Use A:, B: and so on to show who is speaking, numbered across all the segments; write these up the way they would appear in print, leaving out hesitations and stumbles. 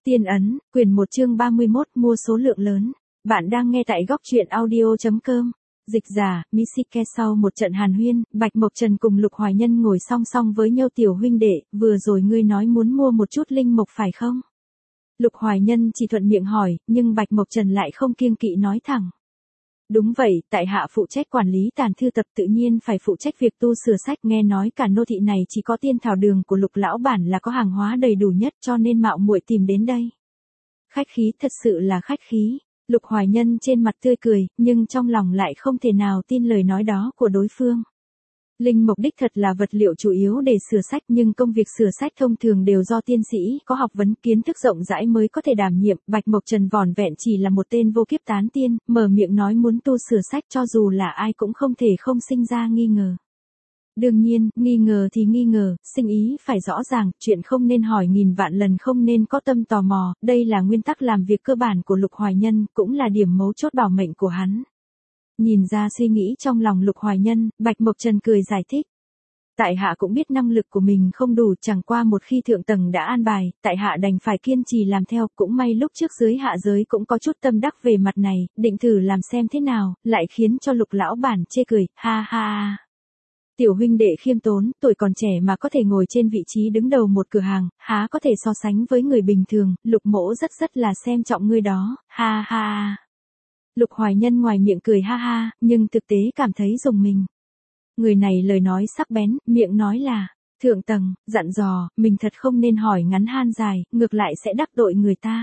A: Tiên ấn, quyển 1 chương 31 mua số lượng lớn. Bạn đang nghe tại góc truyện audio.com. Dịch giả, Misike. Sau một trận hàn huyên, Bạch Mộc Trần cùng Lục Hoài Nhân ngồi song song với nhau. Tiểu huynh đệ, vừa rồi ngươi nói muốn mua một chút linh mộc phải không? Lục Hoài Nhân chỉ thuận miệng hỏi, nhưng Bạch Mộc Trần lại không kiêng kỵ nói thẳng. Đúng vậy, tại hạ phụ trách quản lý tàn thư tập, tự nhiên phải phụ trách việc tu sửa sách. Nghe nói cả nô thị này chỉ có tiên thảo đường của Lục lão bản là có hàng hóa đầy đủ nhất, cho nên mạo muội tìm đến đây. Khách khí, thật sự là khách khí. Lục Hoài Nhân trên mặt tươi cười, nhưng trong lòng lại không thể nào tin lời nói đó của đối phương. Linh mộc đích thật là vật liệu chủ yếu để sửa sách, nhưng công việc sửa sách thông thường đều do tiên sĩ có học vấn kiến thức rộng rãi mới có thể đảm nhiệm. Bạch Mộc Trần vỏn vẹn chỉ là một tên vô kiếp tán tiên, mở miệng nói muốn tu sửa sách, cho dù là ai cũng không thể không sinh ra nghi ngờ. Đương nhiên, nghi ngờ thì nghi ngờ, sinh ý phải rõ ràng, chuyện không nên hỏi nghìn vạn lần, không nên có tâm tò mò, đây là nguyên tắc làm việc cơ bản của Lục Hoài Nhân, cũng là điểm mấu chốt bảo mệnh của hắn. Nhìn ra suy nghĩ trong lòng Lục Hoài Nhân, Bạch Mộc Trần cười giải thích. Tại hạ cũng biết năng lực của mình không đủ, chẳng qua một khi thượng tầng đã an bài, tại hạ đành phải kiên trì làm theo. Cũng may lúc trước dưới hạ giới cũng có chút tâm đắc về mặt này, định thử làm xem thế nào, lại khiến cho Lục lão bản chê cười, ha ha. Tiểu huynh đệ khiêm tốn, tuổi còn trẻ mà có thể ngồi trên vị trí đứng đầu một cửa hàng, há có thể so sánh với người bình thường. Lục mỗ rất là xem trọng ngươi đó, ha ha. Lục Hoài Nhân ngoài miệng cười ha ha, nhưng thực tế cảm thấy rùng mình. Người này lời nói sắc bén, miệng nói là, thượng tầng, dặn dò, mình thật không nên hỏi ngắn han dài, ngược lại sẽ đắc tội người ta.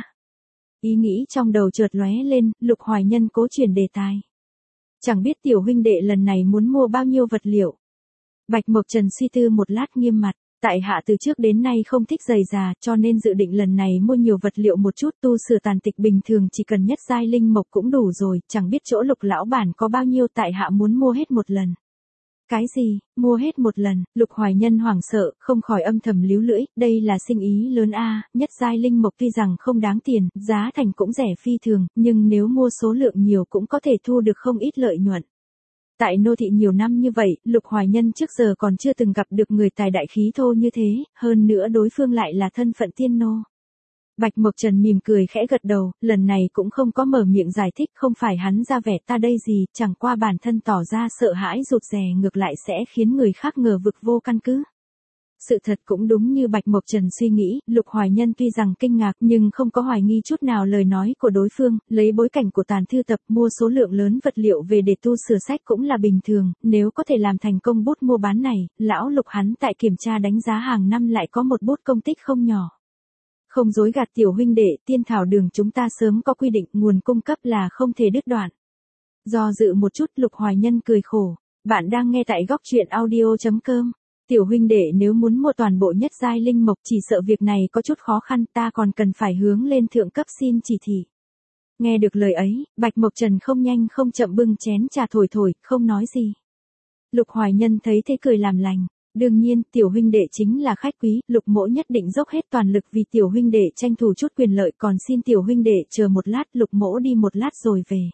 A: Ý nghĩ trong đầu chợt lóe lên, Lục Hoài Nhân cố chuyển đề tài. Chẳng biết tiểu huynh đệ lần này muốn mua bao nhiêu vật liệu. Bạch Mộc Trần suy tư một lát nghiêm mặt. Tại hạ từ trước đến nay không thích rầy rà, cho nên dự định lần này mua nhiều vật liệu một chút, tu sửa tàn tịch bình thường chỉ cần nhất giai linh mộc cũng đủ rồi, chẳng biết chỗ Lục lão bản có bao nhiêu, tại hạ muốn mua hết một lần. Cái gì, mua hết một lần? Lục Hoài Nhân hoảng sợ, không khỏi âm thầm líu lưỡi, đây là sinh ý lớn a, nhất giai linh mộc tuy rằng không đáng tiền, giá thành cũng rẻ phi thường, nhưng nếu mua số lượng nhiều cũng có thể thu được không ít lợi nhuận. Tại nô thị nhiều năm như vậy, Lục Hoài Nhân trước giờ còn chưa từng gặp được người tài đại khí thô như thế, hơn nữa đối phương lại là thân phận tiên nô. Bạch Mộc Trần mỉm cười khẽ gật đầu, lần này cũng không có mở miệng giải thích, không phải hắn ra vẻ ta đây gì, chẳng qua bản thân tỏ ra sợ hãi rụt rè, ngược lại sẽ khiến người khác ngờ vực vô căn cứ. Sự thật cũng đúng như Bạch Mộc Trần suy nghĩ, Lục Hoài Nhân tuy rằng kinh ngạc nhưng không có hoài nghi chút nào lời nói của đối phương, lấy bối cảnh của tàn thư tập mua số lượng lớn vật liệu về để tu sửa sách cũng là bình thường, nếu có thể làm thành công bút mua bán này, lão Lục hắn tại kiểm tra đánh giá hàng năm lại có một bút công tích không nhỏ. Không dối gạt tiểu huynh đệ, tiên thảo đường chúng ta sớm có quy định, nguồn cung cấp là không thể đứt đoạn. Do dự một chút, Lục Hoài Nhân cười khổ, bạn đang nghe tại góc truyện audio.com. Tiểu huynh đệ nếu muốn mua toàn bộ nhất giai linh mộc chỉ sợ việc này có chút khó khăn, ta còn cần phải hướng lên thượng cấp xin chỉ thị. Nghe được lời ấy, Bạch Mộc Trần không nhanh không chậm bưng chén trà thổi thổi, không nói gì. Lục Hoài Nhân thấy thế cười làm lành. Đương nhiên, tiểu huynh đệ chính là khách quý, Lục mỗ nhất định dốc hết toàn lực vì tiểu huynh đệ tranh thủ chút quyền lợi, còn xin tiểu huynh đệ chờ một lát, Lục mỗ đi một lát rồi về.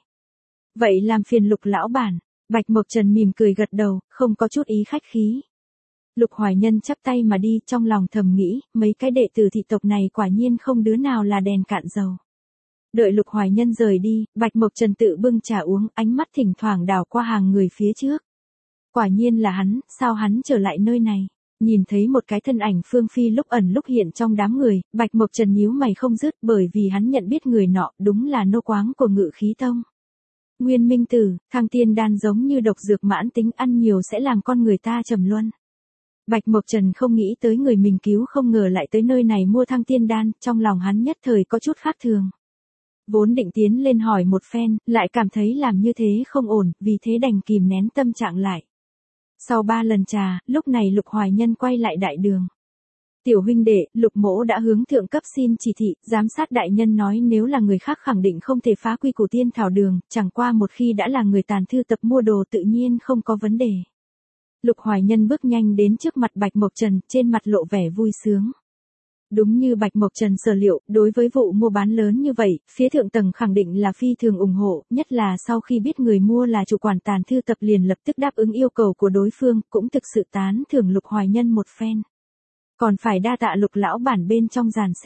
A: Vậy làm phiền Lục lão bản. Bạch Mộc Trần mỉm cười gật đầu, không có chút ý khách khí. Lục Hoài Nhân chắp tay mà đi, trong lòng thầm nghĩ, mấy cái đệ tử thị tộc này quả nhiên không đứa nào là đèn cạn dầu. Đợi Lục Hoài Nhân rời đi, Bạch Mộc Trần tự bưng trà uống, ánh mắt thỉnh thoảng đảo qua hàng người phía trước. Quả nhiên là hắn, sao hắn trở lại nơi này? Nhìn thấy một cái thân ảnh phương phi lúc ẩn lúc hiện trong đám người, Bạch Mộc Trần nhíu mày không dứt, bởi vì hắn nhận biết người nọ đúng là nô quáng của Ngự Khí Tông. Nguyên Minh Tử, thăng tiên đan giống như độc dược mãn tính, ăn nhiều sẽ làm con người ta trầm luân. Bạch Mộc Trần không nghĩ tới người mình cứu không ngờ lại tới nơi này mua thăng tiên đan, trong lòng hắn nhất thời có chút khác thường. Vốn định tiến lên hỏi một phen, lại cảm thấy làm như thế không ổn, vì thế đành kìm nén tâm trạng lại. Sau 3 lần trà, lúc này Lục Hoài Nhân quay lại đại đường. Tiểu huynh đệ, Lục mỗ đã hướng thượng cấp xin chỉ thị, giám sát đại nhân nói nếu là người khác khẳng định không thể phá quy của tiên thảo đường, chẳng qua một khi đã là người tàn thư tập mua đồ tự nhiên không có vấn đề. Lục Hoài Nhân bước nhanh đến trước mặt Bạch Mộc Trần, trên mặt lộ vẻ vui sướng. Đúng như Bạch Mộc Trần sở liệu, đối với vụ mua bán lớn như vậy, phía thượng tầng khẳng định là phi thường ủng hộ, nhất là sau khi biết người mua là chủ quản tàn thư tập liền lập tức đáp ứng yêu cầu của đối phương, cũng thực sự tán thưởng Lục Hoài Nhân một phen. Còn phải đa tạ Lục lão bản bên trong dàn xếp.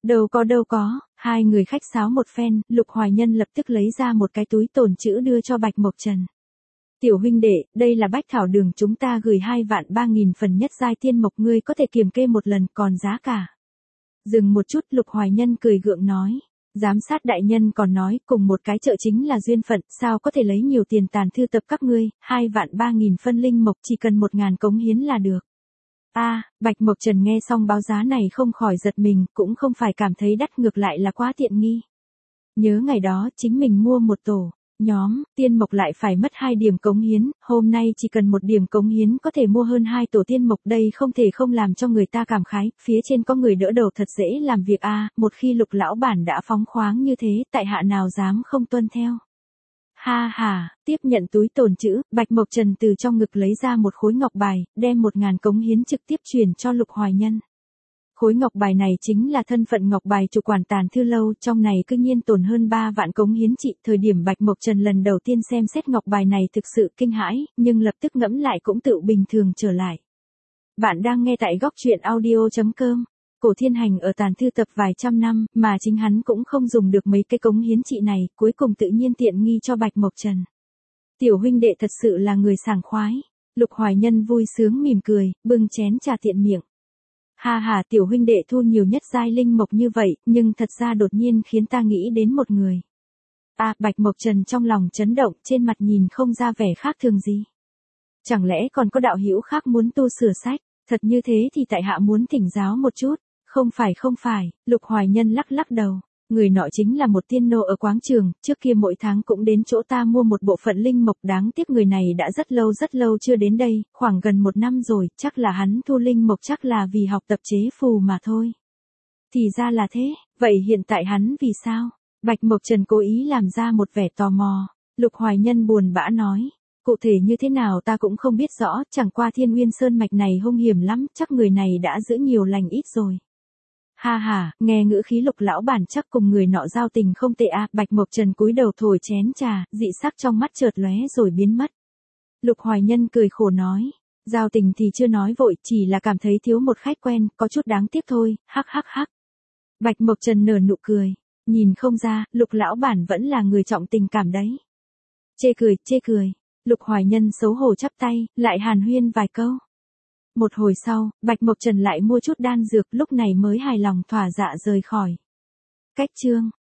A: Đâu có, hai người khách sáo một phen, Lục Hoài Nhân lập tức lấy ra một cái túi tồn trữ đưa cho Bạch Mộc Trần. Tiểu huynh đệ, đây là bách thảo đường chúng ta gửi 2.300.000 phần nhất giai tiên mộc, ngươi có thể kiểm kê một lần, còn giá cả. Dừng một chút, Lục Hoài Nhân cười gượng nói. Giám sát đại nhân còn nói, cùng một cái chợ chính là duyên phận, sao có thể lấy nhiều tiền tàn thư tập các ngươi, 2.300.000 phân linh mộc chỉ cần 1.000 cống hiến là được. Bạch Mộc Trần nghe xong báo giá này không khỏi giật mình, cũng không phải cảm thấy đắt, ngược lại là quá tiện nghi. Nhớ ngày đó chính mình mua một tổ, nhóm, tiên mộc lại phải mất 2 điểm cống hiến, hôm nay chỉ cần 1 điểm cống hiến có thể mua hơn 2 tổ tiên mộc, đây không thể không làm cho người ta cảm khái, phía trên có người đỡ đầu thật dễ làm việc một khi Lục lão bản đã phóng khoáng như thế, tại hạ nào dám không tuân theo. Tiếp nhận túi tồn trữ, Bạch Mộc Trần từ trong ngực lấy ra một khối ngọc bài, đem 1.000 cống hiến trực tiếp chuyển cho Lục Hoài Nhân. Khối ngọc bài này chính là thân phận ngọc bài chủ quản Tàn Thư Lâu, trong này cư nhiên tồn hơn 3 vạn cống hiến trị. Thời điểm Bạch Mộc Trần lần đầu tiên xem xét ngọc bài này thực sự kinh hãi, nhưng lập tức ngẫm lại cũng tự bình thường trở lại. Bạn đang nghe tại góc truyện audio.com. Cổ Thiên Hành ở Tàn Thư tập vài trăm năm, mà chính hắn cũng không dùng được mấy cái cống hiến trị này, cuối cùng tự nhiên tiện nghi cho Bạch Mộc Trần. Tiểu huynh đệ thật sự là người sảng khoái. Lục Hoài Nhân vui sướng mỉm cười, bưng chén trà tiện miệng. Tiểu huynh đệ thu nhiều nhất giai linh mộc như vậy, nhưng thật ra đột nhiên khiến ta nghĩ đến một người. Bạch Mộc Trần trong lòng chấn động, trên mặt nhìn không ra vẻ khác thường gì. Chẳng lẽ còn có đạo hữu khác muốn tu sửa sách, thật như thế thì tại hạ muốn thỉnh giáo một chút. Không phải, Lục Hoài Nhân lắc đầu. Người nọ chính là một tiên nô ở quáng trường, trước kia mỗi tháng cũng đến chỗ ta mua một bộ phận linh mộc, đáng tiếc người này đã rất lâu chưa đến đây, khoảng gần 1 năm rồi, chắc là hắn thu linh mộc chắc là vì học tập chế phù mà thôi. Thì ra là thế, vậy hiện tại hắn vì sao? Bạch Mộc Trần cố ý làm ra một vẻ tò mò. Lục Hoài Nhân buồn bã nói. Cụ thể như thế nào ta cũng không biết rõ, chẳng qua Thiên Nguyên Sơn mạch này hung hiểm lắm, chắc người này đã giữ nhiều lành ít rồi. Nghe ngữ khí Lục lão bản chắc cùng người nọ giao tình không tệ Bạch Mộc Trần cúi đầu thổi chén trà, dị sắc trong mắt chợt lóe rồi biến mất. Lục Hoài Nhân cười khổ nói, giao tình thì chưa nói vội, chỉ là cảm thấy thiếu một khách quen, có chút đáng tiếc thôi, hắc. Bạch Mộc Trần nở nụ cười, nhìn không ra, Lục lão bản vẫn là người trọng tình cảm đấy. Chê cười, Lục Hoài Nhân xấu hổ chắp tay, lại hàn huyên vài câu. Một hồi sau, Bạch Mộc Trần lại mua chút đan dược, lúc này mới hài lòng thỏa dạ rời khỏi. Cách chương